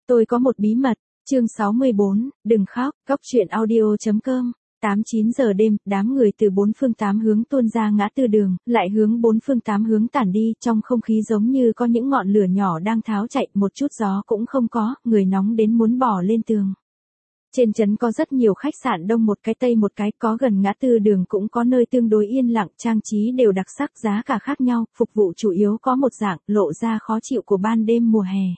Tôi có một bí mật, chương 64, đừng khóc, góc truyện audio.com. 8-9 giờ đêm, đám người từ bốn phương tám hướng tuôn ra ngã tư đường, lại hướng bốn phương tám hướng tản đi, trong không khí giống như có những ngọn lửa nhỏ đang tháo chạy, một chút gió cũng không có, người nóng đến muốn bò lên tường. Trên trấn có rất nhiều khách sạn đông một cái tây một cái, có gần ngã tư đường cũng có nơi tương đối yên lặng, trang trí đều đặc sắc, giá cả khác nhau, phục vụ chủ yếu có một dạng, lộ ra khó chịu của ban đêm mùa hè.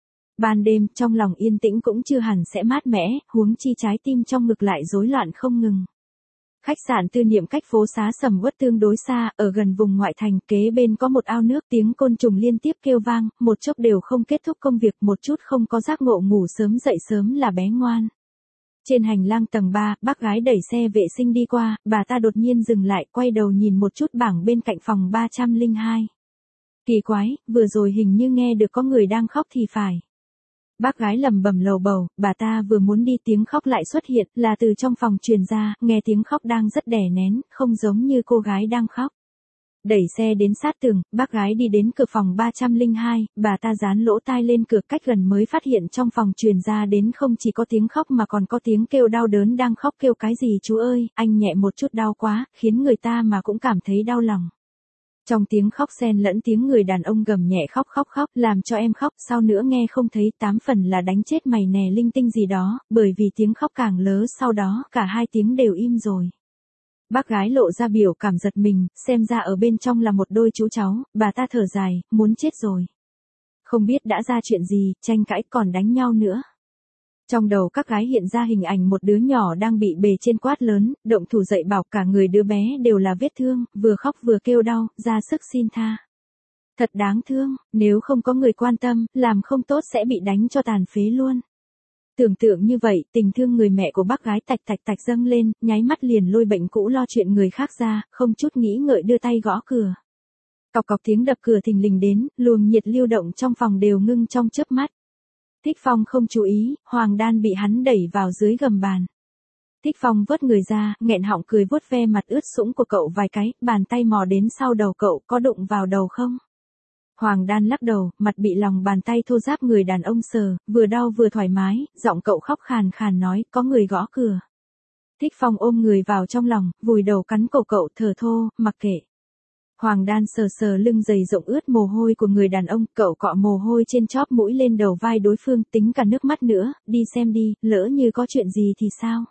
Ban đêm, trong lòng yên tĩnh cũng chưa hẳn sẽ mát mẻ, huống chi trái tim trong ngực lại rối loạn không ngừng. Khách sạn Tư Niệm cách phố xá sầm uất tương đối xa, ở gần vùng ngoại thành, kế bên có một ao nước, tiếng côn trùng liên tiếp kêu vang, một chốc đều không kết thúc công việc, một chút không có giác ngộ ngủ sớm dậy sớm là bé ngoan. Trên hành lang tầng 3, bác gái đẩy xe vệ sinh đi qua, bà ta đột nhiên dừng lại, quay đầu nhìn một chút bảng bên cạnh phòng 302. Kỳ quái, vừa rồi hình như nghe được có người đang khóc thì phải. Bác gái lẩm bẩm lầu bầu, bà ta vừa muốn đi tiếng khóc lại xuất hiện, là từ trong phòng truyền ra, nghe tiếng khóc đang rất đè nén, không giống như cô gái đang khóc. Đẩy xe đến sát tường, bác gái đi đến cửa phòng 302, bà ta dán lỗ tai lên cửa, cách gần mới phát hiện trong phòng truyền ra đến không chỉ có tiếng khóc mà còn có tiếng kêu đau đớn, đang khóc kêu cái gì chú ơi, anh nhẹ một chút đau quá, khiến người ta mà cũng cảm thấy đau lòng. Trong tiếng khóc xen lẫn tiếng người đàn ông gầm nhẹ khóc khóc khóc, làm cho em khóc, sau nữa nghe không thấy, 8 phần là đánh chết mày nè linh tinh gì đó, bởi vì tiếng khóc càng lớn, sau đó cả hai tiếng đều im rồi. Bác gái lộ ra biểu cảm giật mình, xem ra ở bên trong là một đôi chú cháu, bà ta thở dài, muốn chết rồi. Không biết đã ra chuyện gì, tranh cãi còn đánh nhau nữa. Trong đầu các gái hiện ra hình ảnh một đứa nhỏ đang bị bề trên quát lớn, động thủ dậy bảo cả người đứa bé đều là vết thương, vừa khóc vừa kêu đau, ra sức xin tha. Thật đáng thương, nếu không có người quan tâm, làm không tốt sẽ bị đánh cho tàn phế luôn. Tưởng tượng như vậy, tình thương người mẹ của bác gái tạch tạch tạch dâng lên, nháy mắt liền lôi bệnh cũ lo chuyện người khác ra, không chút nghĩ ngợi đưa tay gõ cửa. Cọc cọc tiếng đập cửa thình lình đến, luồng nhiệt lưu động trong phòng đều ngưng trong chớp mắt. Thích Phong không chú ý, Hoàng Đan bị hắn đẩy vào dưới gầm bàn. Thích Phong vớt người ra, nghẹn họng cười vuốt ve mặt ướt sũng của cậu vài cái, bàn tay mò đến sau đầu cậu, có đụng vào đầu không? Hoàng Đan lắc đầu, mặt bị lòng bàn tay thô ráp người đàn ông sờ, vừa đau vừa thoải mái, giọng cậu khóc khàn khàn nói, có người gõ cửa. Thích Phong ôm người vào trong lòng, vùi đầu cắn cổ cậu, thở thô, mặc kệ. Hoàng Đan sờ sờ lưng dày rộng ướt mồ hôi của người đàn ông, cậu cọ mồ hôi trên chóp mũi lên đầu vai đối phương, tính cả nước mắt nữa, đi xem đi, lỡ như có chuyện gì thì sao?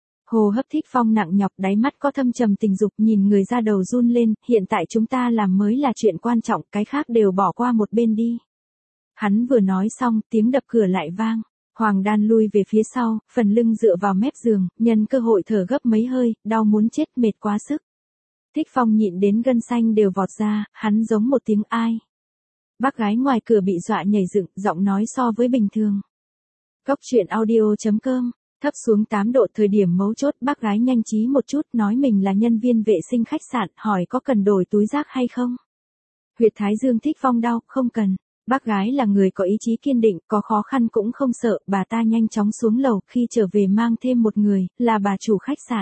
Hồ hấp Thích Phong nặng nhọc, đáy mắt có thâm trầm tình dục, nhìn người ra đầu run lên, hiện tại chúng ta làm mới là chuyện quan trọng, cái khác đều bỏ qua một bên đi. Hắn vừa nói xong, tiếng đập cửa lại vang. Hoàng Đan lui về phía sau, phần lưng dựa vào mép giường, nhân cơ hội thở gấp mấy hơi, đau muốn chết, mệt quá sức. Thích Phong nhịn đến gân xanh đều vọt ra, hắn giống một tiếng ai. Bác gái ngoài cửa bị dọa nhảy dựng, giọng nói so với bình thường. Góc truyện audio.com. Thấp xuống 8 độ, thời điểm mấu chốt, bác gái nhanh trí một chút, nói mình là nhân viên vệ sinh khách sạn, hỏi có cần đổi túi rác hay không. Huyệt thái dương Thích Phong đau, không cần. Bác gái là người có ý chí kiên định, có khó khăn cũng không sợ, bà ta nhanh chóng xuống lầu, khi trở về mang thêm một người, là bà chủ khách sạn.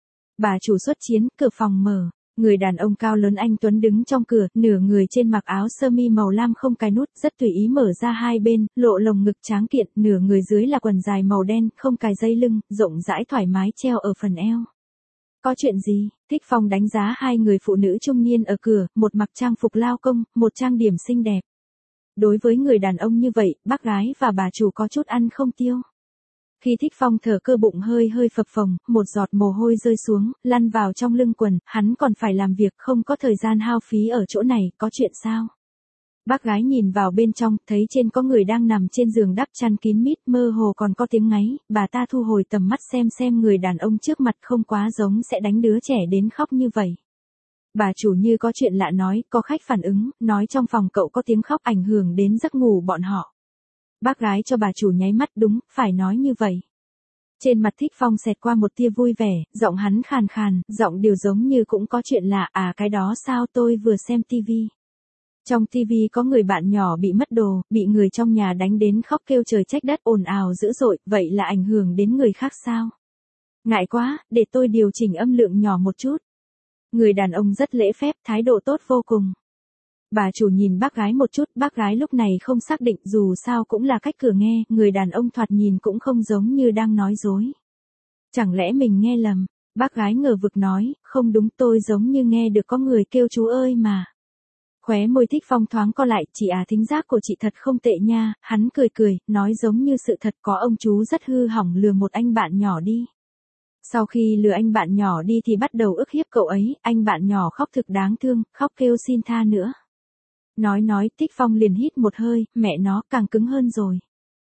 Bà chủ xuất chiến, cửa phòng mở. Người đàn ông cao lớn anh tuấn đứng trong cửa, nửa người trên mặc áo sơ mi màu lam không cài nút, rất tùy ý mở ra hai bên, lộ lồng ngực tráng kiện, nửa người dưới là quần dài màu đen, không cài dây lưng, rộng rãi thoải mái treo ở phần eo. Có chuyện gì? Thích Phong đánh giá hai người phụ nữ trung niên ở cửa, một mặc trang phục lao công, một trang điểm xinh đẹp. Đối với người đàn ông như vậy, bác gái và bà chủ có chút ăn không tiêu. Khi Thích Phong thở cơ bụng hơi hơi phập phồng, một giọt mồ hôi rơi xuống, lăn vào trong lưng quần, hắn còn phải làm việc, không có thời gian hao phí ở chỗ này, có chuyện sao? Bác gái nhìn vào bên trong, thấy trên có người đang nằm trên giường đắp chăn kín mít, mơ hồ còn có tiếng ngáy, bà ta thu hồi tầm mắt xem người đàn ông trước mặt không quá giống sẽ đánh đứa trẻ đến khóc như vậy. Bà chủ như có chuyện lạ nói, có khách phản ứng, nói trong phòng cậu có tiếng khóc ảnh hưởng đến giấc ngủ bọn họ. Bác gái cho bà chủ nháy mắt, đúng, phải nói như vậy. Trên mặt Thích Phong xẹt qua một tia vui vẻ, giọng hắn khàn khàn, giọng điều giống như cũng có chuyện lạ, à cái đó sao, tôi vừa xem tivi. Trong tivi có người bạn nhỏ bị mất đồ, bị người trong nhà đánh đến khóc kêu trời trách đất, ồn ào dữ dội, vậy là ảnh hưởng đến người khác sao? Ngại quá, để tôi điều chỉnh âm lượng nhỏ một chút. Người đàn ông rất lễ phép, thái độ tốt vô cùng. Bà chủ nhìn bác gái một chút, bác gái lúc này không xác định, dù sao cũng là cách cửa nghe, người đàn ông thoạt nhìn cũng không giống như đang nói dối. Chẳng lẽ mình nghe lầm? Bác gái ngờ vực nói, không đúng, tôi giống như nghe được có người kêu chú ơi mà. Khóe môi Thích Phong thoáng co lại, chị à, thính giác của chị thật không tệ nha, hắn cười cười, nói giống như sự thật, có ông chú rất hư hỏng lừa một anh bạn nhỏ đi. Sau khi lừa anh bạn nhỏ đi thì bắt đầu ức hiếp cậu ấy, anh bạn nhỏ khóc thực đáng thương, khóc kêu xin tha nữa. Nói, Thích Phong liền hít một hơi, mẹ nó càng cứng hơn rồi.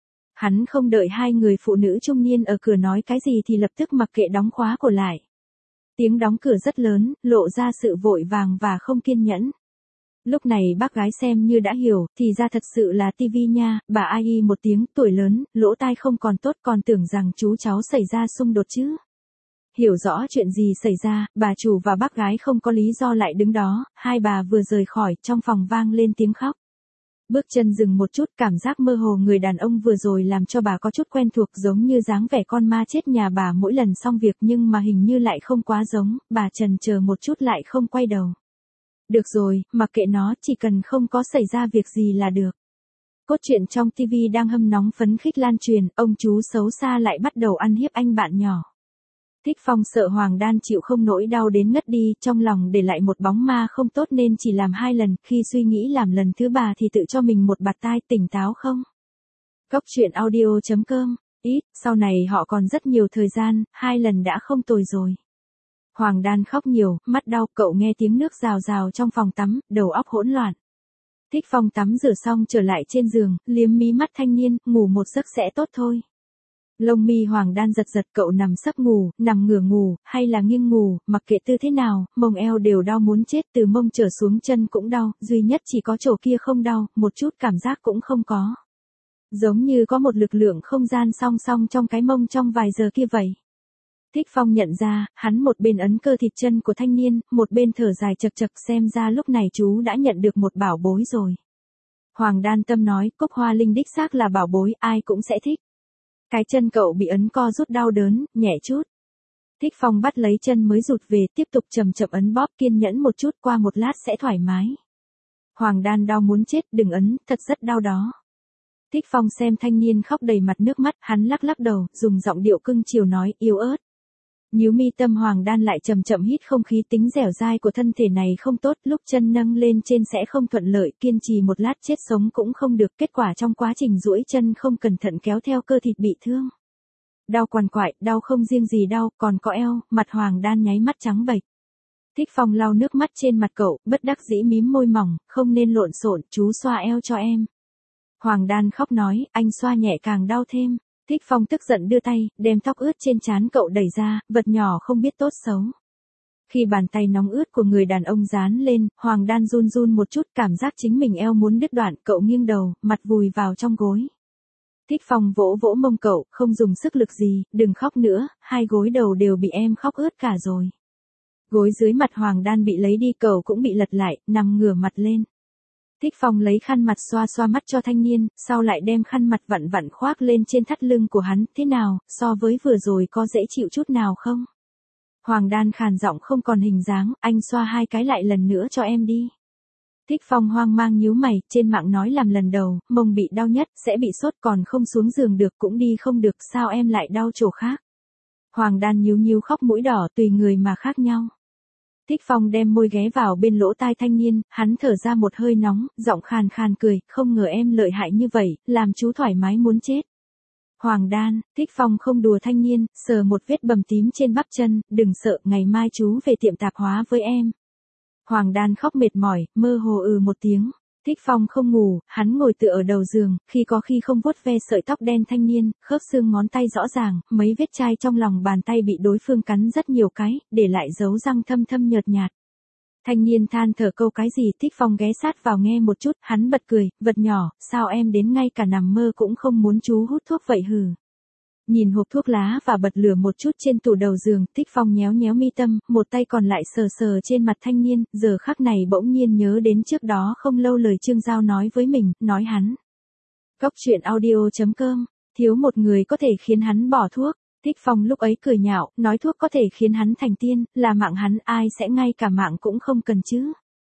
Hắn không đợi hai người phụ nữ trung niên ở cửa nói cái gì thì lập tức mặc kệ đóng khóa cổ lại. Tiếng đóng cửa rất lớn, lộ ra sự vội vàng và không kiên nhẫn. Lúc này bác gái xem như đã hiểu, thì ra thật sự là tivi nha, bà ai một tiếng, tuổi lớn, lỗ tai không còn tốt, còn tưởng rằng chú cháu xảy ra xung đột chứ. Hiểu rõ chuyện gì xảy ra, bà chủ và bác gái không có lý do lại đứng đó, hai bà vừa rời khỏi, trong phòng vang lên tiếng khóc. Bước chân dừng một chút, cảm giác mơ hồ người đàn ông vừa rồi làm cho bà có chút quen thuộc, giống như dáng vẻ con ma chết nhà bà mỗi lần xong việc, nhưng mà hình như lại không quá giống, bà chần chờ một chút lại không quay đầu. Được rồi, mặc kệ nó, chỉ cần không có xảy ra việc gì là được. Cốt truyện trong TV đang hâm nóng phấn khích lan truyền, ông chú xấu xa lại bắt đầu ăn hiếp anh bạn nhỏ. Thích Phong sợ Hoàng Đan chịu không nỗi đau đến ngất đi, trong lòng để lại một bóng ma không tốt nên chỉ làm 2 lần, khi suy nghĩ làm lần thứ 3 thì tự cho mình một bạt tai, tỉnh táo không? Cốc truyện audio.com, ít, sau này họ còn rất nhiều thời gian, 2 lần đã không tồi rồi. Hoàng Đan khóc nhiều, mắt đau, cậu nghe tiếng nước rào rào trong phòng tắm, đầu óc hỗn loạn. Thích Phong tắm rửa xong trở lại trên giường, liếm mí mắt thanh niên, ngủ một giấc sẽ tốt thôi. Lông mi Hoàng Đan giật giật, cậu nằm sấp ngủ, nằm ngửa ngủ, hay là nghiêng ngủ, mặc kệ tư thế nào, mông eo đều đau muốn chết, từ mông trở xuống chân cũng đau, duy nhất chỉ có chỗ kia không đau, một chút cảm giác cũng không có. Giống như có một lực lượng không gian song song trong cái mông trong vài giờ kia vậy. Thích Phong nhận ra, hắn một bên ấn cơ thịt chân của thanh niên, một bên thở dài chật chật, xem ra lúc này chú đã nhận được một bảo bối rồi. Hoàng Đan tâm nói, cúc hoa linh đích xác là bảo bối, ai cũng sẽ thích. Cái chân cậu bị ấn co rút đau đớn, nhẹ chút. Thích Phong bắt lấy chân mới rụt về, tiếp tục chậm chậm ấn bóp, kiên nhẫn một chút, qua một lát sẽ thoải mái. Hoàng Đan đau muốn chết, đừng ấn, thật rất đau đó. Thích Phong xem thanh niên khóc đầy mặt nước mắt, hắn lắc lắc đầu, dùng giọng điệu cưng chiều nói, yếu ớt. Nhíu mi tâm Hoàng Đan lại chậm chậm hít không khí, tính dẻo dai của thân thể này không tốt, lúc chân nâng lên trên sẽ không thuận lợi, kiên trì một lát chết sống cũng không được, kết quả trong quá trình duỗi chân không cẩn thận kéo theo cơ thịt bị thương. Đau quằn quại, đau không riêng gì đau, còn có eo, mặt Hoàng Đan nháy mắt trắng bệch. Thích Phong lau nước mắt trên mặt cậu, bất đắc dĩ mím môi mỏng, không nên lộn xộn, chú xoa eo cho em. Hoàng Đan khóc nói, anh xoa nhẹ càng đau thêm. Thích Phong tức giận đưa tay, đem tóc ướt trên trán cậu đẩy ra, vật nhỏ không biết tốt xấu. Khi bàn tay nóng ướt của người đàn ông dán lên, Hoàng Đan run run một chút, cảm giác chính mình eo muốn đứt đoạn, cậu nghiêng đầu, mặt vùi vào trong gối. Thích Phong vỗ vỗ mông cậu, không dùng sức lực gì, đừng khóc nữa, hai gối đầu đều bị em khóc ướt cả rồi. Gối dưới mặt Hoàng Đan bị lấy đi, cậu cũng bị lật lại, nằm ngửa mặt lên. Thích Phong lấy khăn mặt xoa xoa mắt cho thanh niên, sau lại đem khăn mặt vặn vặn khoác lên trên thắt lưng của hắn, thế nào, so với vừa rồi có dễ chịu chút nào không? Hoàng Đan khàn giọng không còn hình dáng, anh xoa 2 cái lại lần nữa cho em đi. Thích Phong hoang mang nhíu mày, trên mạng nói làm lần đầu, mông bị đau nhất, sẽ bị sốt, còn không xuống giường được, cũng đi không được, sao em lại đau chỗ khác? Hoàng Đan nhíu nhíu khóc mũi đỏ, tùy người mà khác nhau. Thích Phong đem môi ghé vào bên lỗ tai thanh niên, hắn thở ra một hơi nóng, giọng khàn khàn cười, không ngờ em lợi hại như vậy, làm chú thoải mái muốn chết. Hoàng Đan, Thích Phong không đùa thanh niên, sờ một vết bầm tím trên bắp chân, đừng sợ, ngày mai chú về tiệm tạp hóa với em. Hoàng Đan khóc mệt mỏi, mơ hồ một tiếng. Thích Phong không ngủ, hắn ngồi tựa ở đầu giường, khi có khi không vuốt ve sợi tóc đen thanh niên, khớp xương ngón tay rõ ràng, mấy vết chai trong lòng bàn tay bị đối phương cắn rất nhiều cái, để lại dấu răng thâm thâm nhợt nhạt. Thanh niên than thở câu cái gì, Thích Phong ghé sát vào nghe một chút, hắn bật cười, vật nhỏ, sao em đến ngay cả nằm mơ cũng không muốn chú hút thuốc vậy hừ. Nhìn hộp thuốc lá và bật lửa một chút trên tủ đầu giường, Thích Phong nhéo nhéo mi tâm, một tay còn lại sờ sờ trên mặt thanh niên, giờ khắc này bỗng nhiên nhớ đến trước đó không lâu lời Trương Giao nói với mình, nói hắn. Cốc truyện audio.com, thiếu một người có thể khiến hắn bỏ thuốc. Thích Phong lúc ấy cười nhạo, nói thuốc có thể khiến hắn thành tiên, là mạng hắn ai sẽ ngay cả mạng cũng không cần chứ.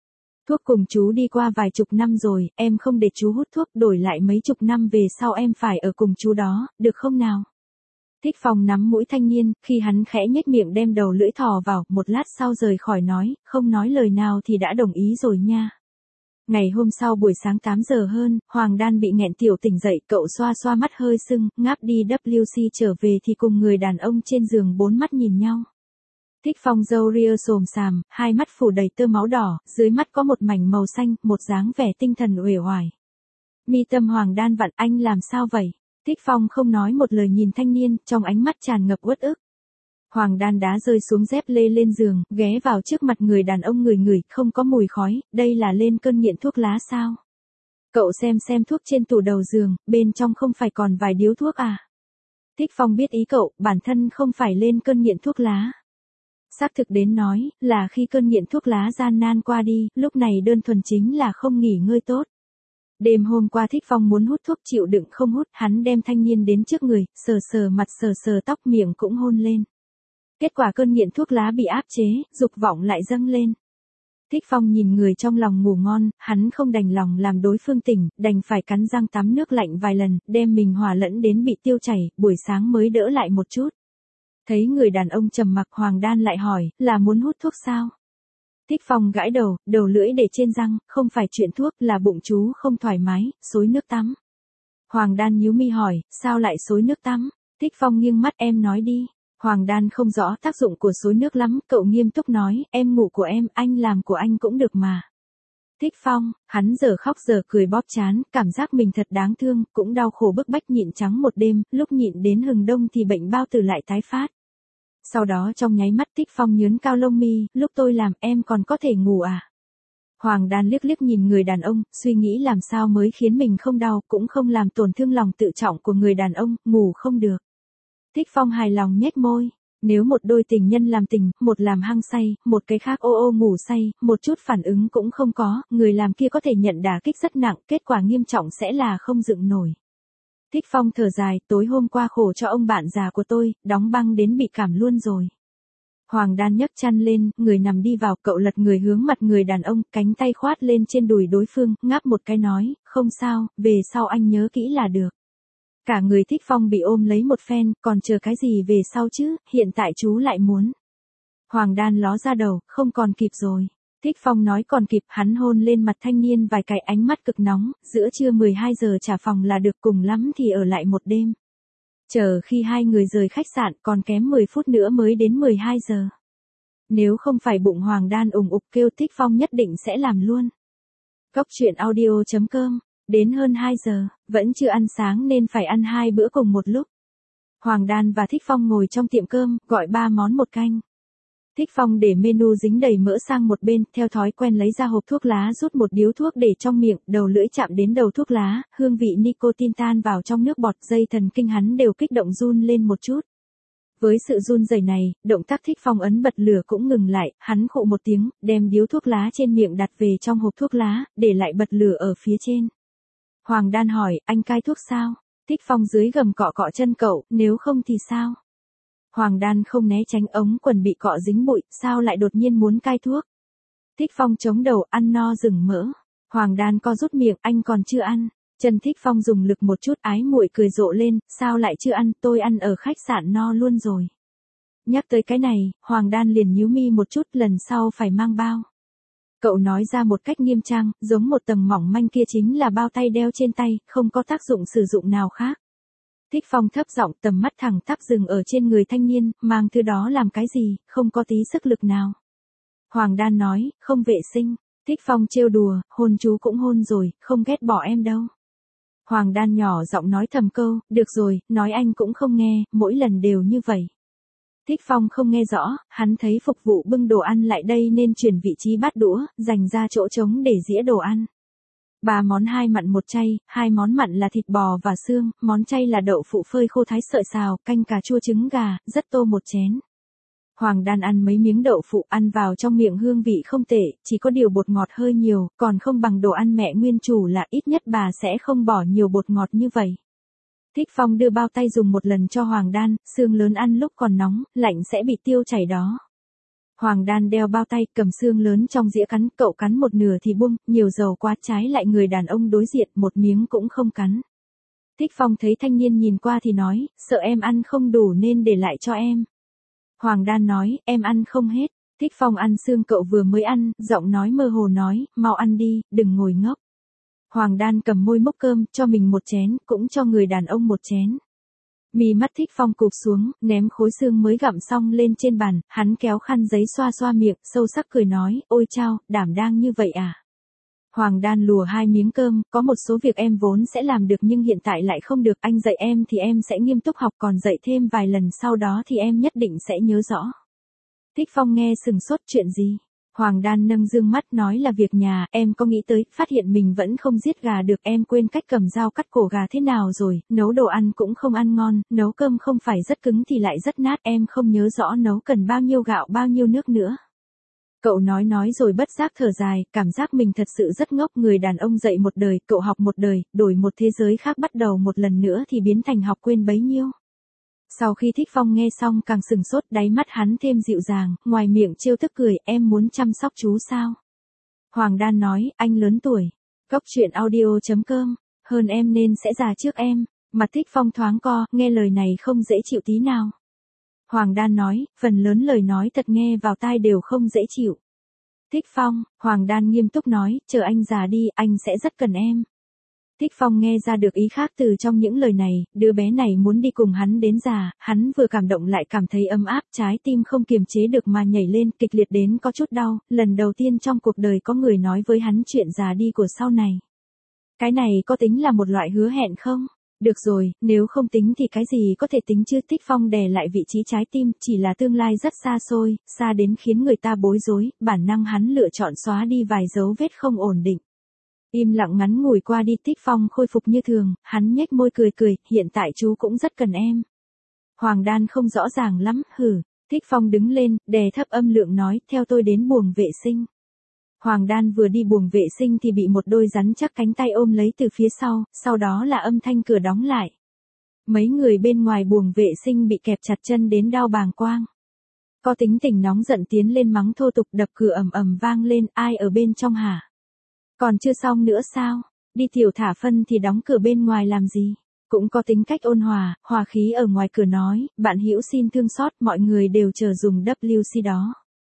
Thuốc cùng chú đi qua vài chục năm rồi, em không để chú hút thuốc, đổi lại mấy chục năm về sau em phải ở cùng chú đó, được không nào? Thích Phong nắm mũi thanh niên, khi hắn khẽ nhếch miệng đem đầu lưỡi thò vào, một lát sau rời khỏi nói, không nói lời nào thì đã đồng ý rồi nha. Ngày hôm sau buổi sáng 8 giờ hơn, Hoàng Đan bị nghẹn tiểu tỉnh dậy, cậu xoa xoa mắt hơi sưng, ngáp đi WC trở về thì cùng người đàn ông trên giường bốn mắt nhìn nhau. Thích Phong râu ria xồm xàm, hai mắt phủ đầy tơ máu đỏ, dưới mắt có một mảnh màu xanh, một dáng vẻ tinh thần uể oải. Mi tâm Hoàng Đan vặn, anh làm sao vậy? Thích Phong không nói một lời nhìn thanh niên, trong ánh mắt tràn ngập uất ức. Hoàng Đan đá rơi xuống dép lê lên giường, ghé vào trước mặt người đàn ông ngửi, không có mùi khói, đây là lên cơn nghiện thuốc lá sao? Cậu xem thuốc trên tủ đầu giường, bên trong không phải còn vài điếu thuốc à? Thích Phong biết ý cậu, bản thân không phải lên cơn nghiện thuốc lá. Xác thực đến nói, là khi cơn nghiện thuốc lá gian nan qua đi, lúc này đơn thuần chính là không nghỉ ngơi tốt. Đêm hôm qua Thích Phong muốn hút thuốc chịu đựng không hút, hắn đem thanh niên đến trước người, sờ mặt sờ tóc, miệng cũng hôn lên. Kết quả cơn nghiện thuốc lá bị áp chế, dục vọng lại dâng lên. Thích Phong nhìn người trong lòng ngủ ngon, hắn không đành lòng làm đối phương tỉnh, đành phải cắn răng tắm nước lạnh vài lần, đem mình hòa lẫn đến bị tiêu chảy, buổi sáng mới đỡ lại một chút. Thấy người đàn ông trầm mặc, Hoàng Đan lại hỏi, là muốn hút thuốc sao? Thích Phong gãi đầu lưỡi để trên răng, không phải chuyện thuốc, là bụng chú không thoải mái, xối nước tắm. Hoàng Đan nhíu mi hỏi, sao lại xối nước tắm? Thích Phong nghiêng mắt, em nói đi. Hoàng Đan không rõ tác dụng của xối nước lắm, cậu nghiêm túc nói, em ngủ của em, anh làm của anh cũng được mà. Thích Phong, hắn giờ khóc giờ cười bóp trán, cảm giác mình thật đáng thương, cũng đau khổ bức bách nhịn trắng một đêm, lúc nhịn đến hừng đông thì bệnh bao tử lại tái phát. Sau đó trong nháy mắt Thích Phong nhướn cao lông mi, lúc tôi làm em còn có thể ngủ à? Hoàng Đan liếc nhìn người đàn ông, suy nghĩ làm sao mới khiến mình không đau, cũng không làm tổn thương lòng tự trọng của người đàn ông, ngủ không được. Thích Phong hài lòng nhếch môi, nếu một đôi tình nhân làm tình, một làm hăng say, một cái khác ô ngủ say, một chút phản ứng cũng không có, người làm kia có thể nhận đả kích rất nặng, kết quả nghiêm trọng sẽ là không dựng nổi. Thích Phong thở dài, tối hôm qua khổ cho ông bạn già của tôi, đóng băng đến bị cảm luôn rồi. Hoàng Đan nhấc chăn lên, người nằm đi vào, cậu lật người hướng mặt người đàn ông, cánh tay khoát lên trên đùi đối phương, ngáp một cái nói, không sao, về sau anh nhớ kỹ là được. Cả người Thích Phong bị ôm lấy một phen, còn chờ cái gì về sau chứ, hiện tại chú lại muốn. Hoàng Đan ló ra đầu, không còn kịp rồi. Thích Phong nói còn kịp, hắn hôn lên mặt thanh niên vài cái, ánh mắt cực nóng, giữa trưa 12 giờ trả phòng là được, cùng lắm thì ở lại một đêm. Chờ khi hai người rời khách sạn còn kém 10 phút nữa mới đến 12 giờ. Nếu không phải bụng Hoàng Đan ủng ục kêu, Thích Phong nhất định sẽ làm luôn. Cốc truyện audio.com, đến hơn 2 giờ, vẫn chưa ăn sáng nên phải ăn 2 bữa cùng một lúc. Hoàng Đan và Thích Phong ngồi trong tiệm cơm, gọi 3 món một canh. Thích Phong để menu dính đầy mỡ sang một bên, theo thói quen lấy ra hộp thuốc lá, rút một điếu thuốc để trong miệng, đầu lưỡi chạm đến đầu thuốc lá, hương vị nicotine tan vào trong nước bọt, dây thần kinh hắn đều kích động run lên một chút. Với sự run rẩy này, động tác Thích Phong ấn bật lửa cũng ngừng lại, hắn khụ một tiếng, đem điếu thuốc lá trên miệng đặt về trong hộp thuốc lá, để lại bật lửa ở phía trên. Hoàng Đan hỏi, anh cai thuốc sao? Thích Phong dưới gầm cọ chân cậu, nếu không thì sao? Hoàng Đan không né tránh, ống quần bị cọ dính bụi, sao lại đột nhiên muốn cai thuốc? Thích Phong chống đầu, ăn no rừng mỡ. Hoàng Đan co rút miệng, anh còn chưa ăn. Trần Thích Phong dùng lực một chút, ái muội cười rộ lên, sao lại chưa ăn, tôi ăn ở khách sạn no luôn rồi. Nhắc tới cái này, Hoàng Đan liền nhíu mi một chút, lần sau phải mang bao. Cậu nói ra một cách nghiêm trang, giống một tầng mỏng manh kia chính là bao tay đeo trên tay, không có tác dụng sử dụng nào khác. Thích Phong thấp giọng, tầm mắt thẳng tắp dừng ở trên người thanh niên, mang thứ đó làm cái gì, không có tí sức lực nào. Hoàng Đan nói, không vệ sinh. Thích Phong trêu đùa, hôn chú cũng hôn rồi, không ghét bỏ em đâu. Hoàng Đan nhỏ giọng nói thầm câu, được rồi, nói anh cũng không nghe, mỗi lần đều như vậy. Thích Phong không nghe rõ, hắn thấy phục vụ bưng đồ ăn lại đây nên chuyển vị trí bát đũa, dành ra chỗ trống để dĩa đồ ăn. 3 món 2 mặn 1 chay, 2 món mặn là thịt bò và xương, món chay là đậu phụ phơi khô thái sợi xào, canh cà chua trứng gà, rất tô một chén. Hoàng Đan ăn mấy miếng đậu phụ, ăn vào trong miệng hương vị không tệ, chỉ có điều bột ngọt hơi nhiều, còn không bằng đồ ăn mẹ nguyên chủ, là ít nhất bà sẽ không bỏ nhiều bột ngọt như vậy. Thích Phong đưa bao tay dùng một lần cho Hoàng Đan, xương lớn ăn lúc còn nóng, lạnh sẽ bị tiêu chảy đó. Hoàng Đan đeo bao tay, cầm xương lớn trong dĩa cắn, cậu cắn một nửa thì buông, nhiều dầu quá, trái lại người đàn ông đối diện một miếng cũng không cắn. Thích Phong thấy thanh niên nhìn qua thì nói, sợ em ăn không đủ nên để lại cho em. Hoàng Đan nói, em ăn không hết. Thích Phong ăn xương cậu vừa mới ăn, giọng nói mơ hồ nói, mau ăn đi, đừng ngồi ngốc. Hoàng Đan cầm môi múc cơm, cho mình một chén, cũng cho người đàn ông một chén. Mí mắt Thích Phong cụp xuống, ném khối xương mới gặm xong lên trên bàn, hắn kéo khăn giấy xoa xoa miệng, sâu sắc cười nói, ôi chao, đảm đang như vậy à. Hoàng Đan lùa 2 miếng cơm, có một số việc em vốn sẽ làm được nhưng hiện tại lại không được, anh dạy em thì em sẽ nghiêm túc học, còn dạy thêm vài lần sau đó thì em nhất định sẽ nhớ rõ. Thích Phong nghe sừng sốt, chuyện gì? Hoàng Đan nâng dương mắt nói là việc nhà, em có nghĩ tới, phát hiện mình vẫn không giết gà được, em quên cách cầm dao cắt cổ gà thế nào rồi, nấu đồ ăn cũng không ăn ngon, nấu cơm không phải rất cứng thì lại rất nát, em không nhớ rõ nấu cần bao nhiêu gạo bao nhiêu nước nữa. Cậu nói rồi bất giác thở dài, cảm giác mình thật sự rất ngốc, người đàn ông dạy một đời, cậu học một đời, đổi một thế giới khác bắt đầu một lần nữa thì biến thành học quên bấy nhiêu. Sau khi Thích Phong nghe xong càng sừng sốt, đáy mắt hắn thêm dịu dàng, ngoài miệng trêu tức cười, em muốn chăm sóc chú sao? Hoàng Đan nói, anh lớn tuổi. Góc truyện audio.com, hơn em nên sẽ già trước em. Mặt Thích Phong thoáng co, nghe lời này không dễ chịu tí nào. Hoàng Đan nói, phần lớn lời nói thật nghe vào tai đều không dễ chịu. Thích Phong, Hoàng Đan nghiêm túc nói, chờ anh già đi, anh sẽ rất cần em. Thích Phong nghe ra được ý khác từ trong những lời này, đứa bé này muốn đi cùng hắn đến già, hắn vừa cảm động lại cảm thấy ấm áp, trái tim không kiềm chế được mà nhảy lên, kịch liệt đến có chút đau, lần đầu tiên trong cuộc đời có người nói với hắn chuyện già đi của sau này. Cái này có tính là một loại hứa hẹn không? Được rồi, nếu không tính thì cái gì có thể tính chứ? Thích Phong đè lại vị trí trái tim, chỉ là tương lai rất xa xôi, xa đến khiến người ta bối rối, bản năng hắn lựa chọn xóa đi vài dấu vết không ổn định. Im lặng ngắn ngủi qua đi, Thích Phong khôi phục như thường, hắn nhếch môi cười cười, hiện tại chú cũng rất cần em. Hoàng Đan không rõ ràng lắm, hử. Thích Phong đứng lên, đè thấp âm lượng nói, theo tôi đến buồng vệ sinh. Hoàng Đan vừa đi buồng vệ sinh thì bị một đôi rắn chắc cánh tay ôm lấy từ phía sau đó là âm thanh cửa đóng lại. Mấy người bên ngoài buồng vệ sinh bị kẹp chặt chân đến đau bàng quang. Có tính tình nóng giận tiến lên mắng thô tục, đập cửa ầm ầm vang lên, ai ở bên trong hả? Còn chưa xong nữa sao? Đi tiểu thả phân thì đóng cửa bên ngoài làm gì? Cũng có tính cách ôn hòa, hòa khí ở ngoài cửa nói, bạn hữu xin thương xót, mọi người đều chờ dùng WC đó.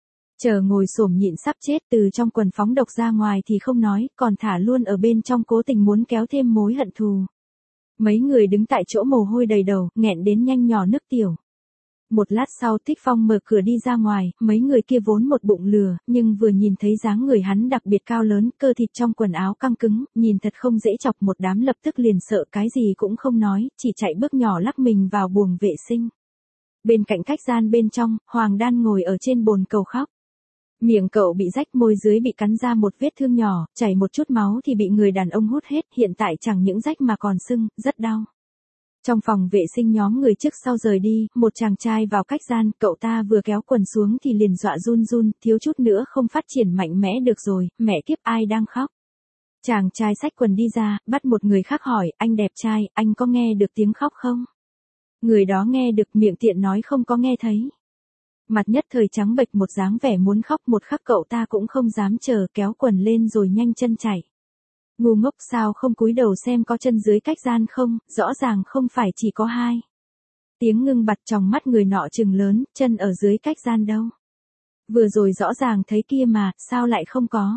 Chờ ngồi xổm nhịn sắp chết, từ trong quần phóng độc ra ngoài thì không nói, còn thả luôn ở bên trong, cố tình muốn kéo thêm mối hận thù. Mấy người đứng tại chỗ mồ hôi đầy đầu, nghẹn đến nhanh nhỏ nước tiểu. Một lát sau Thích Phong mở cửa đi ra ngoài, mấy người kia vốn một bụng lừa, nhưng vừa nhìn thấy dáng người hắn đặc biệt cao lớn, cơ thịt trong quần áo căng cứng, nhìn thật không dễ chọc, một đám lập tức liền sợ, cái gì cũng không nói, chỉ chạy bước nhỏ lắc mình vào buồng vệ sinh. Bên cạnh cách gian bên trong, Hoàng Đan ngồi ở trên bồn cầu khóc. Miệng cậu bị rách, môi dưới bị cắn ra một vết thương nhỏ, chảy một chút máu thì bị người đàn ông hút hết, hiện tại chẳng những rách mà còn sưng, rất đau. Trong phòng vệ sinh nhóm người trước sau rời đi, một chàng trai vào cách gian, cậu ta vừa kéo quần xuống thì liền dọa run run, thiếu chút nữa không phát triển mạnh mẽ được rồi, mẹ kiếp ai đang khóc. Chàng trai xách quần đi ra, bắt một người khác hỏi, anh đẹp trai, anh có nghe được tiếng khóc không? Người đó nghe được, miệng tiện nói không có nghe thấy. Mặt nhất thời trắng bệch, một dáng vẻ muốn khóc, một khắc cậu ta cũng không dám chờ, kéo quần lên rồi nhanh chân chạy. Ngu ngốc, sao không cúi đầu xem có chân dưới cách gian không, rõ ràng không phải chỉ có 2. Tiếng ngưng bặt, trong mắt người nọ trừng lớn, chân ở dưới cách gian đâu? Vừa rồi rõ ràng thấy kia mà, sao lại không có?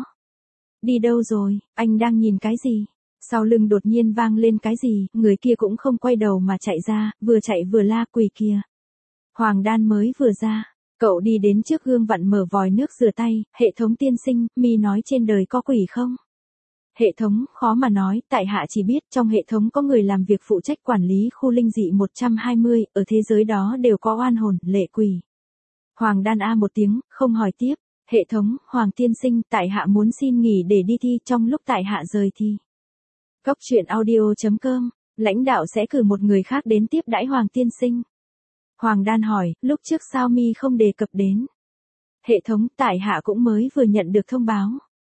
Đi đâu rồi, anh đang nhìn cái gì? Sau lưng đột nhiên vang lên cái gì, người kia cũng không quay đầu mà chạy ra, vừa chạy vừa la, quỷ kia. Hoàng Đan mới vừa ra, cậu đi đến trước gương vặn mở vòi nước rửa tay, hệ thống tiên sinh, mi nói trên đời có quỷ không? Hệ thống, khó mà nói, tại hạ chỉ biết trong hệ thống có người làm việc phụ trách quản lý khu linh dị 120, ở thế giới đó đều có oan hồn, lệ quỷ. Hoàng Đan a một tiếng, không hỏi tiếp. Hệ thống, Hoàng tiên sinh, tại hạ muốn xin nghỉ để đi thi, trong lúc tại hạ rời thi. Góc truyện audio.com, lãnh đạo sẽ cử một người khác đến tiếp đãi Hoàng tiên sinh. Hoàng Đan hỏi, lúc trước sao mi không đề cập đến? Hệ thống, tại hạ cũng mới vừa nhận được thông báo.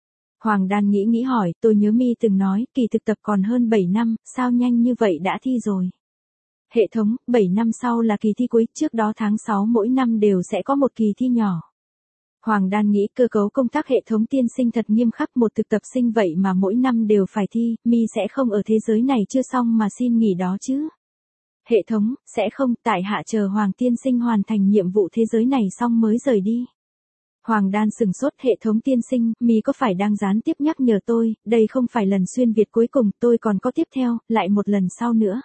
Hoàng Đan nghĩ hỏi, tôi nhớ mi từng nói, kỳ thực tập còn hơn 7 năm, sao nhanh như vậy đã thi rồi? Hệ thống, 7 năm sau là kỳ thi cuối, trước đó tháng 6 mỗi năm đều sẽ có một kỳ thi nhỏ. Hoàng Đan nghĩ cơ cấu công tác hệ thống tiên sinh thật nghiêm khắc, một thực tập sinh vậy mà mỗi năm đều phải thi, mi sẽ không ở thế giới này chưa xong mà xin nghỉ đó chứ. Hệ thống, sẽ không, tại hạ chờ Hoàng tiên sinh hoàn thành nhiệm vụ thế giới này xong mới rời đi. Hoàng Đan sừng sốt, hệ thống tiên sinh, mi có phải đang gián tiếp nhắc nhở tôi, đây không phải lần xuyên Việt cuối cùng, tôi còn có tiếp theo, lại một lần sau nữa.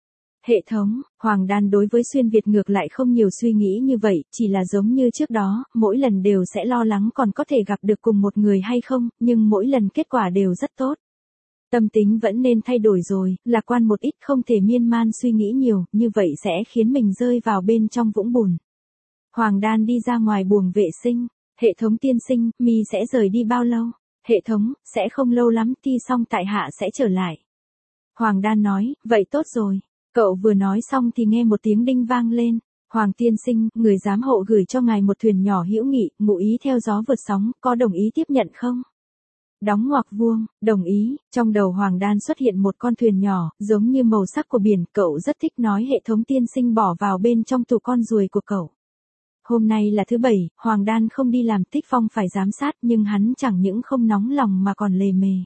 Hệ thống, Hoàng Đan đối với xuyên Việt ngược lại không nhiều suy nghĩ như vậy, chỉ là giống như trước đó, mỗi lần đều sẽ lo lắng còn có thể gặp được cùng một người hay không, nhưng mỗi lần kết quả đều rất tốt. Tâm tính vẫn nên thay đổi rồi, lạc quan một ít, không thể miên man suy nghĩ nhiều, như vậy sẽ khiến mình rơi vào bên trong vũng bùn. Hoàng Đan đi ra ngoài buồng vệ sinh, hệ thống tiên sinh, mi sẽ rời đi bao lâu? Hệ thống, sẽ không lâu lắm, thi xong tại hạ sẽ trở lại. Hoàng Đan nói, vậy tốt rồi. Cậu vừa nói xong thì nghe một tiếng đinh vang lên. Hoàng tiên sinh, người giám hộ gửi cho ngài một thuyền nhỏ hữu nghị, ngụ ý theo gió vượt sóng, có đồng ý tiếp nhận không? Đóng ngoặc vuông, đồng ý. Trong đầu Hoàng Đan xuất hiện một con thuyền nhỏ, giống như màu sắc của biển, cậu rất thích nói hệ thống tiên sinh bỏ vào bên trong tủ con ruồi của cậu. Hôm nay là thứ Bảy, Hoàng Đan không đi làm, Thích Phong phải giám sát nhưng hắn chẳng những không nóng lòng mà còn lề mề.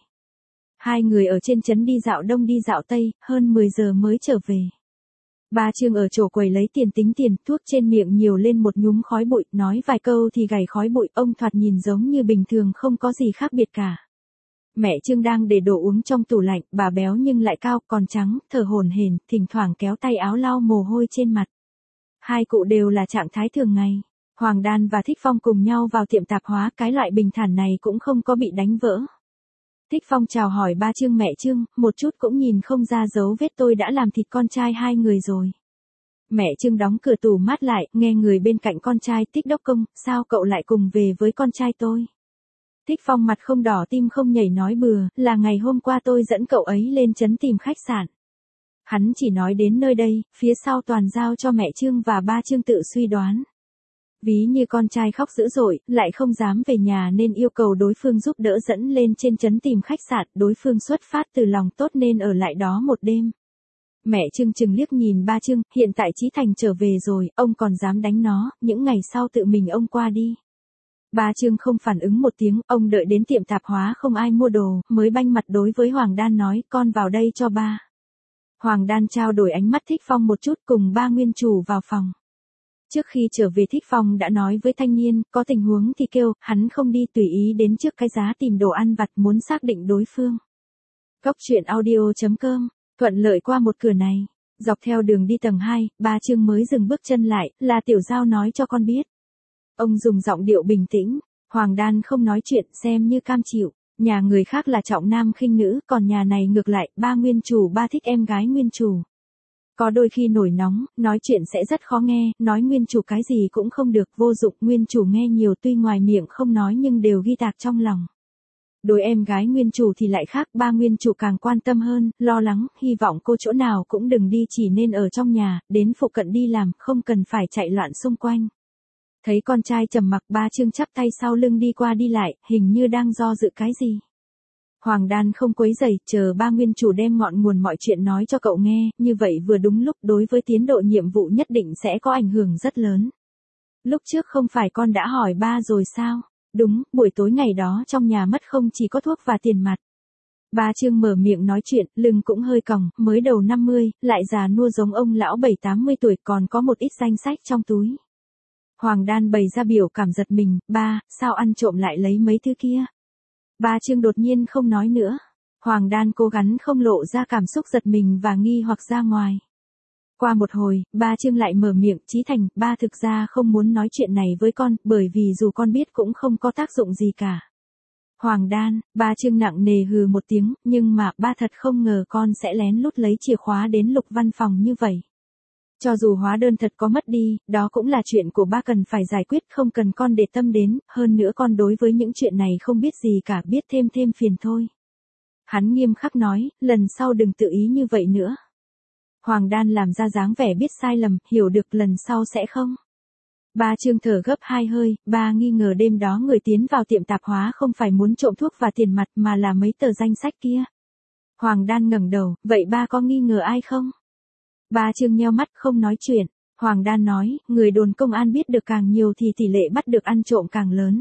Hai người ở trên trấn đi dạo đông đi dạo tây, hơn 10 giờ mới trở về. Ba Trương ở chỗ quầy lấy tiền tính tiền, thuốc trên miệng nhiều lên một nhúm khói bụi, nói vài câu thì gảy khói bụi, ông thoạt nhìn giống như bình thường không có gì khác biệt cả. Mẹ Trương đang để đồ uống trong tủ lạnh, bà béo nhưng lại cao, còn trắng, thở hổn hển, thỉnh thoảng kéo tay áo lau mồ hôi trên mặt. Hai cụ đều là trạng thái thường ngày. Hoàng Đan và Thích Phong cùng nhau vào tiệm tạp hóa, cái loại bình thản này cũng không có bị đánh vỡ. Thích Phong chào hỏi ba Trương mẹ Trương, một chút cũng nhìn không ra dấu vết tôi đã làm thịt con trai hai người rồi. Mẹ Trương đóng cửa tủ mát lại, nghe người bên cạnh con trai, Tích đốc công, sao cậu lại cùng về với con trai tôi? Thích Phong mặt không đỏ tim không nhảy nói bừa, là ngày hôm qua tôi dẫn cậu ấy lên trấn tìm khách sạn. Hắn chỉ nói đến nơi đây, phía sau toàn giao cho mẹ Trương và ba Trương tự suy đoán. Ví như con trai khóc dữ dội, lại không dám về nhà nên yêu cầu đối phương giúp đỡ dẫn lên trên trấn tìm khách sạn, đối phương xuất phát từ lòng tốt nên ở lại đó một đêm. Mẹ Trương chừng liếc nhìn ba Trương, hiện tại Chí Thành trở về rồi, ông còn dám đánh nó, những ngày sau tự mình ông qua đi. Ba Trương không phản ứng một tiếng, ông đợi đến tiệm tạp hóa không ai mua đồ, mới banh mặt đối với Hoàng Đan nói, con vào đây cho ba. Hoàng Đan trao đổi ánh mắt Thích Phong một chút cùng ba nguyên chủ vào phòng. Trước khi trở về Thích Phong đã nói với thanh niên, có tình huống thì kêu, hắn không đi tùy ý đến trước cái giá tìm đồ ăn vặt muốn xác định đối phương. Cốc truyện audio.com, thuận lợi qua một cửa này, dọc theo đường đi tầng 2, ba Trương mới dừng bước chân lại, là Tiểu Giao nói cho con biết. Ông dùng giọng điệu bình tĩnh, Hoàng Đan không nói chuyện xem như cam chịu, nhà người khác là trọng nam khinh nữ, còn nhà này ngược lại, ba nguyên chủ ba thích em gái nguyên chủ. Có đôi khi nổi nóng, nói chuyện sẽ rất khó nghe, nói nguyên chủ cái gì cũng không được, vô dụng, nguyên chủ nghe nhiều tuy ngoài miệng không nói nhưng đều ghi tạc trong lòng. Đối em gái nguyên chủ thì lại khác, ba nguyên chủ càng quan tâm hơn, lo lắng, hy vọng cô chỗ nào cũng đừng đi, chỉ nên ở trong nhà, đến phụ cận đi làm, không cần phải chạy loạn xung quanh. Thấy con trai trầm mặc, ba Trương chắp tay sau lưng đi qua đi lại, hình như đang do dự cái gì. Hoàng Đan không quấy rầy, chờ ba nguyên chủ đem ngọn nguồn mọi chuyện nói cho cậu nghe, như vậy vừa đúng lúc, đối với tiến độ nhiệm vụ nhất định sẽ có ảnh hưởng rất lớn. Lúc trước không phải con đã hỏi ba rồi sao? Đúng, buổi tối ngày đó trong nhà mất không chỉ có thuốc và tiền mặt. Ba Trương mở miệng nói chuyện, lưng cũng hơi còng, mới đầu 50, lại già nua giống ông lão 7-80 tuổi, còn có một ít danh sách trong túi. Hoàng Đan bày ra biểu cảm giật mình, ba, sao ăn trộm lại lấy mấy thứ kia? Ba Trương đột nhiên không nói nữa. Hoàng Đan cố gắng không lộ ra cảm xúc giật mình và nghi hoặc ra ngoài. Qua một hồi, ba Trương lại mở miệng, Chí Thành, ba thực ra không muốn nói chuyện này với con, bởi vì dù con biết cũng không có tác dụng gì cả. Hoàng Đan, ba Trương nặng nề hừ một tiếng, nhưng mà ba thật không ngờ con sẽ lén lút lấy chìa khóa đến Lục văn phòng như vậy. Cho dù hóa đơn thật có mất đi, đó cũng là chuyện của ba cần phải giải quyết, không cần con để tâm đến, hơn nữa con đối với những chuyện này không biết gì cả, biết thêm phiền thôi. Hắn nghiêm khắc nói, lần sau đừng tự ý như vậy nữa. Hoàng Đan làm ra dáng vẻ biết sai lầm, hiểu được lần sau sẽ không. Ba Trương thở gấp hai hơi, ba nghi ngờ đêm đó người tiến vào tiệm tạp hóa không phải muốn trộm thuốc và tiền mặt mà là mấy tờ danh sách kia. Hoàng Đan ngẩng đầu, vậy ba có nghi ngờ ai không? Ba Trương nheo mắt không nói chuyện. Hoàng Đan nói, người đồn công an biết được càng nhiều thì tỷ lệ bắt được ăn trộm càng lớn.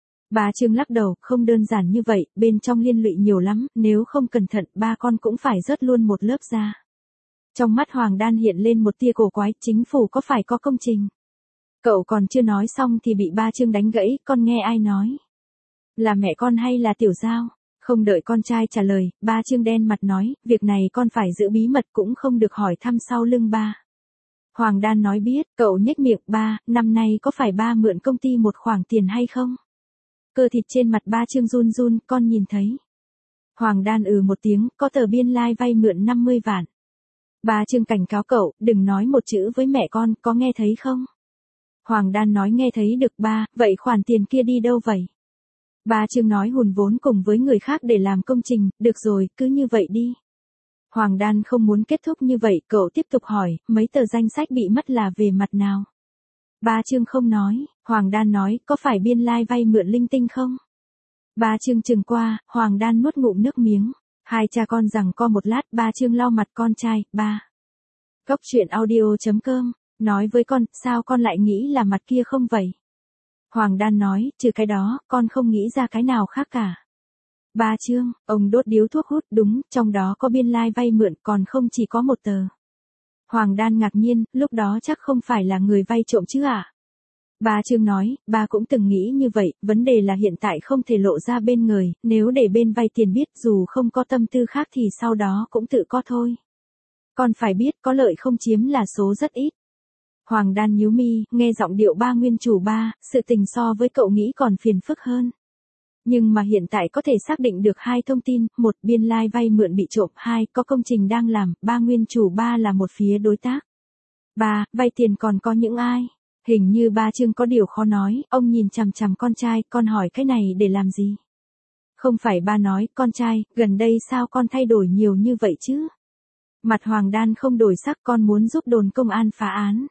Bà Trương lắc đầu, không đơn giản như vậy, bên trong liên lụy nhiều lắm, nếu không cẩn thận, ba con cũng phải rớt luôn một lớp da. Trong mắt Hoàng Đan hiện lên một tia cổ quái, chính phủ có phải có công trình? Cậu còn chưa nói xong thì bị ba Trương đánh gãy, con nghe ai nói? Là mẹ con hay là Tiểu Giao? Không đợi con trai trả lời, ba Trương đen mặt nói, việc này con phải giữ bí mật cũng không được hỏi thăm sau lưng ba. Hoàng Đan nói biết, cậu nhếch miệng, ba, năm nay có phải ba mượn công ty một khoản tiền hay không? Cơ thịt trên mặt ba Trương run run, con nhìn thấy. Hoàng Đan một tiếng, có tờ biên lai vay mượn 50 vạn. Ba Trương cảnh cáo cậu, đừng nói một chữ với mẹ con, có nghe thấy không? Hoàng Đan nói nghe thấy được ba, vậy khoản tiền kia đi đâu vậy? Ba Trương nói hùn vốn cùng với người khác để làm công trình, được rồi, cứ như vậy đi. Hoàng Đan không muốn kết thúc như vậy, cậu tiếp tục hỏi, mấy tờ danh sách bị mất là về mặt nào? Ba Trương không nói, Hoàng Đan nói, có phải biên lai vay mượn linh tinh không? Ba Trương chừng qua, Hoàng Đan nuốt ngụm nước miếng. Hai cha con giằng co một lát, ba Trương lau mặt con trai, ba. Cốc truyện audio.com, nói với con, sao con lại nghĩ là mặt kia không vậy? Hoàng Đan nói, trừ cái đó, con không nghĩ ra cái nào khác cả. Ba Trương, ông đốt điếu thuốc hút, đúng, trong đó có biên lai vay mượn, còn không chỉ có một tờ. Hoàng Đan ngạc nhiên, lúc đó chắc không phải là người vay trộm chứ ạ? Ba Trương nói, ba cũng từng nghĩ như vậy, vấn đề là hiện tại không thể lộ ra bên người, nếu để bên vay tiền biết dù không có tâm tư khác thì sau đó cũng tự có thôi. Con phải biết có lợi không chiếm là số rất ít. Hoàng Đan nhíu mi, nghe giọng điệu ba nguyên chủ ba, sự tình so với cậu nghĩ còn phiền phức hơn. Nhưng mà hiện tại có thể xác định được hai thông tin, một biên lai vay mượn bị trộm, hai có công trình đang làm, ba nguyên chủ ba là một phía đối tác. Ba, vay tiền còn có những ai? Hình như ba Trương có điều khó nói, ông nhìn chằm chằm con trai, con hỏi cái này để làm gì? Không phải ba nói, con trai, gần đây sao con thay đổi nhiều như vậy chứ? Mặt Hoàng Đan không đổi sắc, con muốn giúp đồn công an phá án.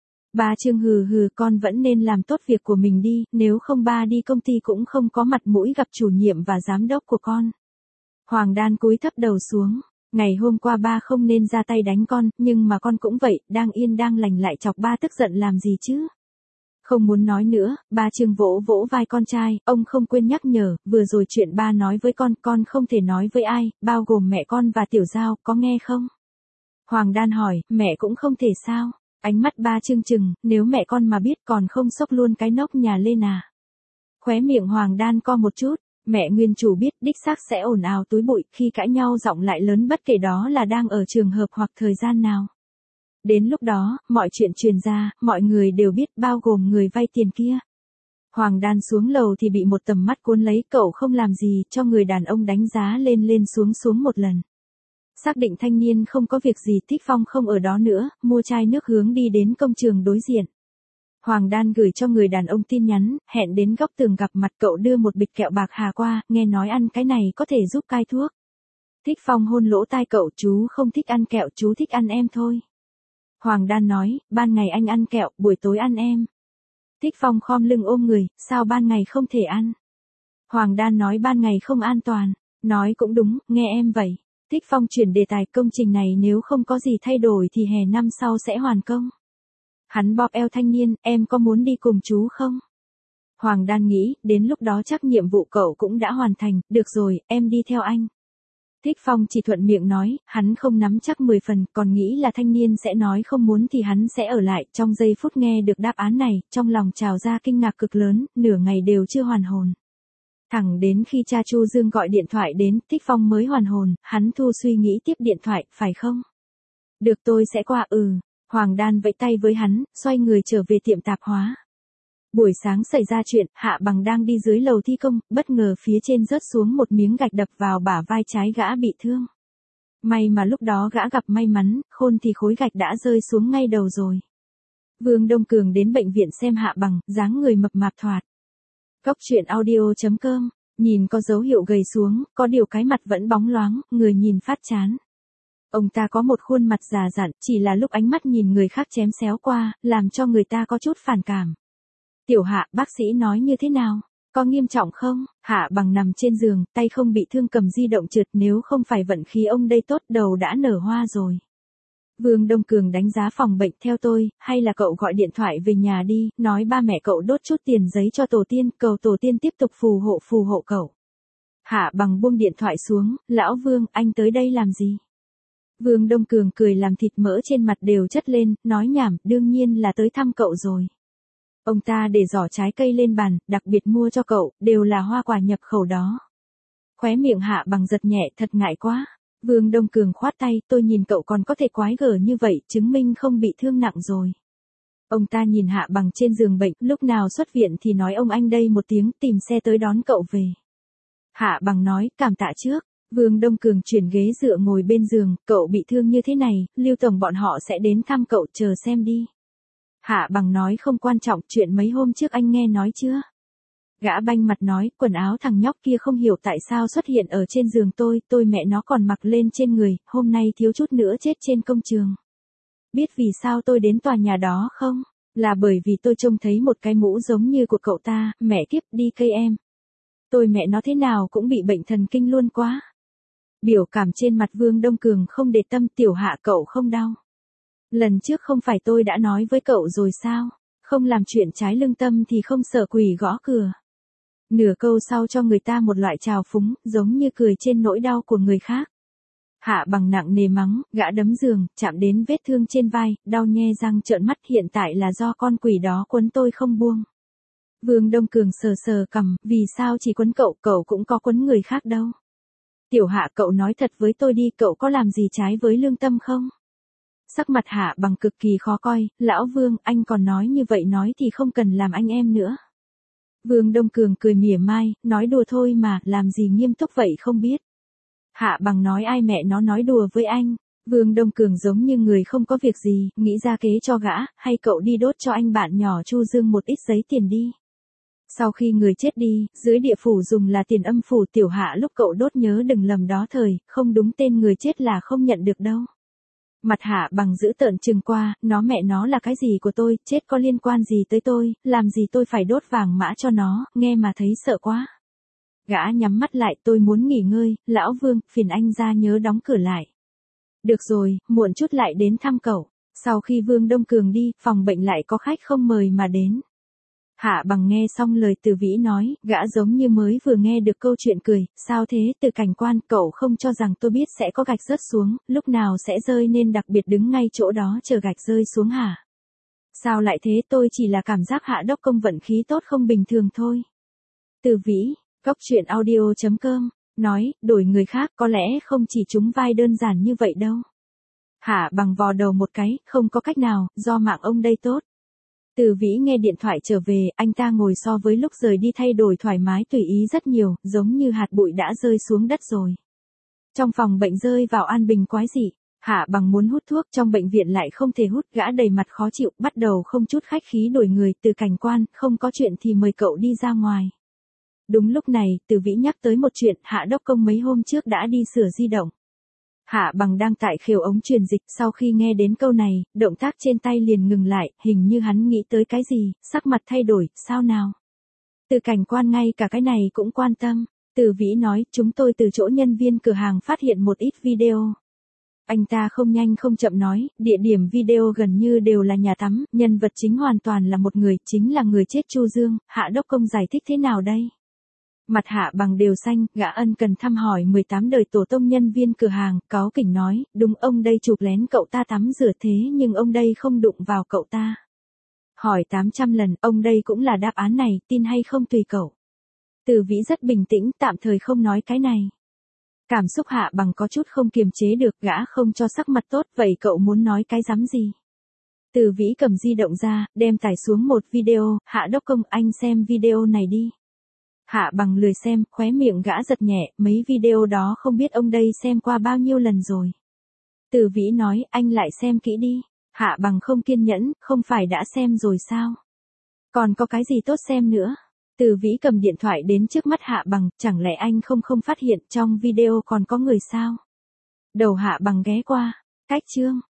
Ba Trương hừ hừ, con vẫn nên làm tốt việc của mình đi, nếu không ba đi công ty cũng không có mặt mũi gặp chủ nhiệm và giám đốc của con. Hoàng Đan cúi thấp đầu xuống, ngày hôm qua ba không nên ra tay đánh con, nhưng mà con cũng vậy, đang yên đang lành lại chọc ba tức giận làm gì chứ? Không muốn nói nữa, ba Trương vỗ vỗ vai con trai, ông không quên nhắc nhở, vừa rồi chuyện ba nói với con không thể nói với ai, bao gồm mẹ con và Tiểu Giao, có nghe không? Hoàng Đan hỏi, mẹ cũng không thể sao? Ánh mắt ba Trương chừng, nếu mẹ con mà biết còn không xốc luôn cái nóc nhà lên à? Khóe miệng Hoàng Đan co một chút, mẹ nguyên chủ biết đích xác sẽ ồn ào túi bụi, khi cãi nhau giọng lại lớn bất kể đó là đang ở trường hợp hoặc thời gian nào. Đến lúc đó, mọi chuyện truyền ra, mọi người đều biết bao gồm người vay tiền kia. Hoàng Đan xuống lầu thì bị một tầm mắt cuốn lấy, cậu không làm gì, cho người đàn ông đánh giá lên lên xuống xuống một lần. Xác định thanh niên không có việc gì, Thích Phong không ở đó nữa, mua chai nước hướng đi đến công trường đối diện. Hoàng Đan gửi cho người đàn ông tin nhắn, hẹn đến góc tường gặp mặt, cậu đưa một bịch kẹo bạc hà qua, nghe nói ăn cái này có thể giúp cai thuốc. Thích Phong hôn lỗ tai cậu, chú không thích ăn kẹo, chú thích ăn em thôi. Hoàng Đan nói, ban ngày anh ăn kẹo, buổi tối ăn em. Thích Phong khom lưng ôm người, sao ban ngày không thể ăn? Hoàng Đan nói ban ngày không an toàn. Nói cũng đúng, nghe em vậy. Thích Phong chuyển đề tài, công trình này nếu không có gì thay đổi thì hè năm sau sẽ hoàn công. Hắn bóp eo thanh niên, em có muốn đi cùng chú không? Hoàng Đan nghĩ, đến lúc đó chắc nhiệm vụ cậu cũng đã hoàn thành, được rồi, em đi theo anh. Thích Phong chỉ thuận miệng nói, hắn không nắm chắc 10 phần, còn nghĩ là thanh niên sẽ nói không muốn thì hắn sẽ ở lại, trong giây phút nghe được đáp án này, trong lòng trào ra kinh ngạc cực lớn, nửa ngày đều chưa hoàn hồn. Thẳng đến khi cha Chu Dương gọi điện thoại đến, Thích Phong mới hoàn hồn, hắn thu suy nghĩ tiếp điện thoại, phải không? Được tôi sẽ qua, Hoàng Đan vẫy tay với hắn, xoay người trở về tiệm tạp hóa. Buổi sáng xảy ra chuyện, Hạ Bằng đang đi dưới lầu thi công, bất ngờ phía trên rớt xuống một miếng gạch đập vào bả vai trái gã bị thương. May mà lúc đó gã gặp may mắn, khôn thì khối gạch đã rơi xuống ngay đầu rồi. Vương Đông Cường đến bệnh viện xem Hạ Bằng, dáng người mập mạp thoạt. Cốc truyện audio.com, nhìn có dấu hiệu gầy xuống, có điều cái mặt vẫn bóng loáng, người nhìn phát chán. Ông ta có một khuôn mặt già dặn, chỉ là lúc ánh mắt nhìn người khác chém xéo qua, làm cho người ta có chút phản cảm. Tiểu Hạ, bác sĩ nói như thế nào? Có nghiêm trọng không? Hạ Bằng nằm trên giường, tay không bị thương, cầm di động trượt, nếu không phải vận khí ông đây tốt, đầu đã nở hoa rồi. Vương Đông Cường đánh giá phòng bệnh theo tôi, hay là cậu gọi điện thoại về nhà đi, nói ba mẹ cậu đốt chút tiền giấy cho tổ tiên, cầu tổ tiên tiếp tục phù hộ cậu. Hạ Bằng buông điện thoại xuống, lão Vương, anh tới đây làm gì? Vương Đông Cường cười làm thịt mỡ trên mặt đều chất lên, nói nhảm, đương nhiên là tới thăm cậu rồi. Ông ta để giỏ trái cây lên bàn, đặc biệt mua cho cậu, đều là hoa quả nhập khẩu đó. Khóe miệng Hạ Bằng giật nhẹ, thật ngại quá. Vương Đông Cường khoát tay, tôi nhìn cậu còn có thể quái gở như vậy, chứng minh không bị thương nặng rồi. Ông ta nhìn Hạ Bằng trên giường bệnh, lúc nào xuất viện thì nói ông anh đây một tiếng, tìm xe tới đón cậu về. Hạ Bằng nói, cảm tạ trước. Vương Đông Cường chuyển ghế dựa ngồi bên giường, cậu bị thương như thế này, Lưu Tổng bọn họ sẽ đến thăm cậu, chờ xem đi. Hạ Bằng nói không quan trọng, chuyện mấy hôm trước anh nghe nói chưa? Gã banh mặt nói, quần áo thằng nhóc kia không hiểu tại sao xuất hiện ở trên giường tôi mẹ nó còn mặc lên trên người, hôm nay thiếu chút nữa chết trên công trường. Biết vì sao tôi đến tòa nhà đó không? Là bởi vì tôi trông thấy một cái mũ giống như của cậu ta, mẹ kiếp đi cây em. Tôi mẹ nó thế nào cũng bị bệnh thần kinh luôn quá. Biểu cảm trên mặt Vương Đông Cường không để tâm, tiểu Hạ cậu không đau. Lần trước không phải tôi đã nói với cậu rồi sao? Không làm chuyện trái lương tâm thì không sợ quỷ gõ cửa. Nửa câu sau cho người ta một loại trào phúng, giống như cười trên nỗi đau của người khác. Hạ Bằng nặng nề mắng, gã đấm giường, chạm đến vết thương trên vai, đau nhe răng trợn mắt, hiện tại là do con quỷ đó quấn tôi không buông. Vương Đông Cường sờ sờ cằm, vì sao chỉ quấn cậu cũng có quấn người khác đâu. Tiểu Hạ cậu nói thật với tôi đi, cậu có làm gì trái với lương tâm không? Sắc mặt Hạ Bằng cực kỳ khó coi, lão Vương, anh còn nói như vậy nói thì không cần làm anh em nữa. Vương Đông Cường cười mỉa mai, nói đùa thôi mà, làm gì nghiêm túc vậy không biết. Hạ Bằng nói ai mẹ nó nói đùa với anh. Vương Đông Cường giống như người không có việc gì, nghĩ ra kế cho gã, hay cậu đi đốt cho anh bạn nhỏ Chu Dương một ít giấy tiền đi. Sau khi người chết đi, dưới địa phủ dùng là tiền âm phủ, tiểu Hạ lúc cậu đốt nhớ đừng lầm đó thời, không đúng tên người chết là không nhận được đâu. Mặt Hạ Bằng giữ tợn trừng qua, nó mẹ nó là cái gì của tôi, chết có liên quan gì tới tôi, làm gì tôi phải đốt vàng mã cho nó, nghe mà thấy sợ quá. Gã nhắm mắt lại, tôi muốn nghỉ ngơi, lão Vương, phiền anh ra nhớ đóng cửa lại. Được rồi, muộn chút lại đến thăm cậu. Sau khi Vương Đông Cường đi, phòng bệnh lại có khách không mời mà đến. Hạ Bằng nghe xong lời Từ Vĩ nói, gã giống như mới vừa nghe được câu chuyện cười, sao thế Từ cảnh quan, cậu không cho rằng tôi biết sẽ có gạch rớt xuống, lúc nào sẽ rơi nên đặc biệt đứng ngay chỗ đó chờ gạch rơi xuống hả? Sao lại thế, tôi chỉ là cảm giác Hạ Đốc Công vận khí tốt không bình thường thôi. Từ Vĩ, Cốc.truyện.audio.com, nói, đổi người khác có lẽ không chỉ trúng vai đơn giản như vậy đâu. Hạ Bằng vò đầu một cái, không có cách nào, do mạng ông đây tốt. Từ Vĩ nghe điện thoại trở về, anh ta ngồi so với lúc rời đi thay đổi thoải mái tùy ý rất nhiều, giống như hạt bụi đã rơi xuống đất rồi. Trong phòng bệnh rơi vào an bình quái dị, Hạ Bằng muốn hút thuốc trong bệnh viện lại không thể hút, gã đầy mặt khó chịu, bắt đầu không chút khách khí đuổi người, Từ cảnh quan, không có chuyện thì mời cậu đi ra ngoài. Đúng lúc này, Từ Vĩ nhắc tới một chuyện, Hạ Đốc Công mấy hôm trước đã đi sửa di động. Hạ Bằng đang tại khều ống truyền dịch, sau khi nghe đến câu này, động tác trên tay liền ngừng lại, hình như hắn nghĩ tới cái gì, sắc mặt thay đổi, sao nào? Từ cảnh quan ngay cả cái này cũng quan tâm. Từ Vĩ nói, chúng tôi từ chỗ nhân viên cửa hàng phát hiện một ít video. Anh ta không nhanh không chậm nói, địa điểm video gần như đều là nhà tắm, nhân vật chính hoàn toàn là một người, chính là người chết Chu Dương, Hạ Đốc Công giải thích thế nào đây? Mặt Hạ Bằng đều xanh, gã ân cần thăm hỏi 18 đời tổ tông nhân viên cửa hàng, cáu kỉnh nói, đúng ông đây chụp lén cậu ta tắm rửa thế nhưng ông đây không đụng vào cậu ta. Hỏi 800 lần, ông đây cũng là đáp án này, tin hay không tùy cậu. Từ Vĩ rất bình tĩnh, tạm thời không nói cái này. Cảm xúc Hạ Bằng có chút không kiềm chế được, gã không cho sắc mặt tốt, vậy cậu muốn nói cái rắm gì? Từ Vĩ cầm di động ra, đem tải xuống một video, Hạ Đốc Công anh xem video này đi. Hạ Bằng lười xem, khóe miệng gã giật nhẹ, mấy video đó không biết ông đây xem qua bao nhiêu lần rồi. Từ Vĩ nói, anh lại xem kỹ đi. Hạ Bằng không kiên nhẫn, không phải đã xem rồi sao? Còn có cái gì tốt xem nữa? Từ Vĩ cầm điện thoại đến trước mắt Hạ Bằng, chẳng lẽ anh không phát hiện trong video còn có người sao? Đầu Hạ Bằng ghé qua, cách chương.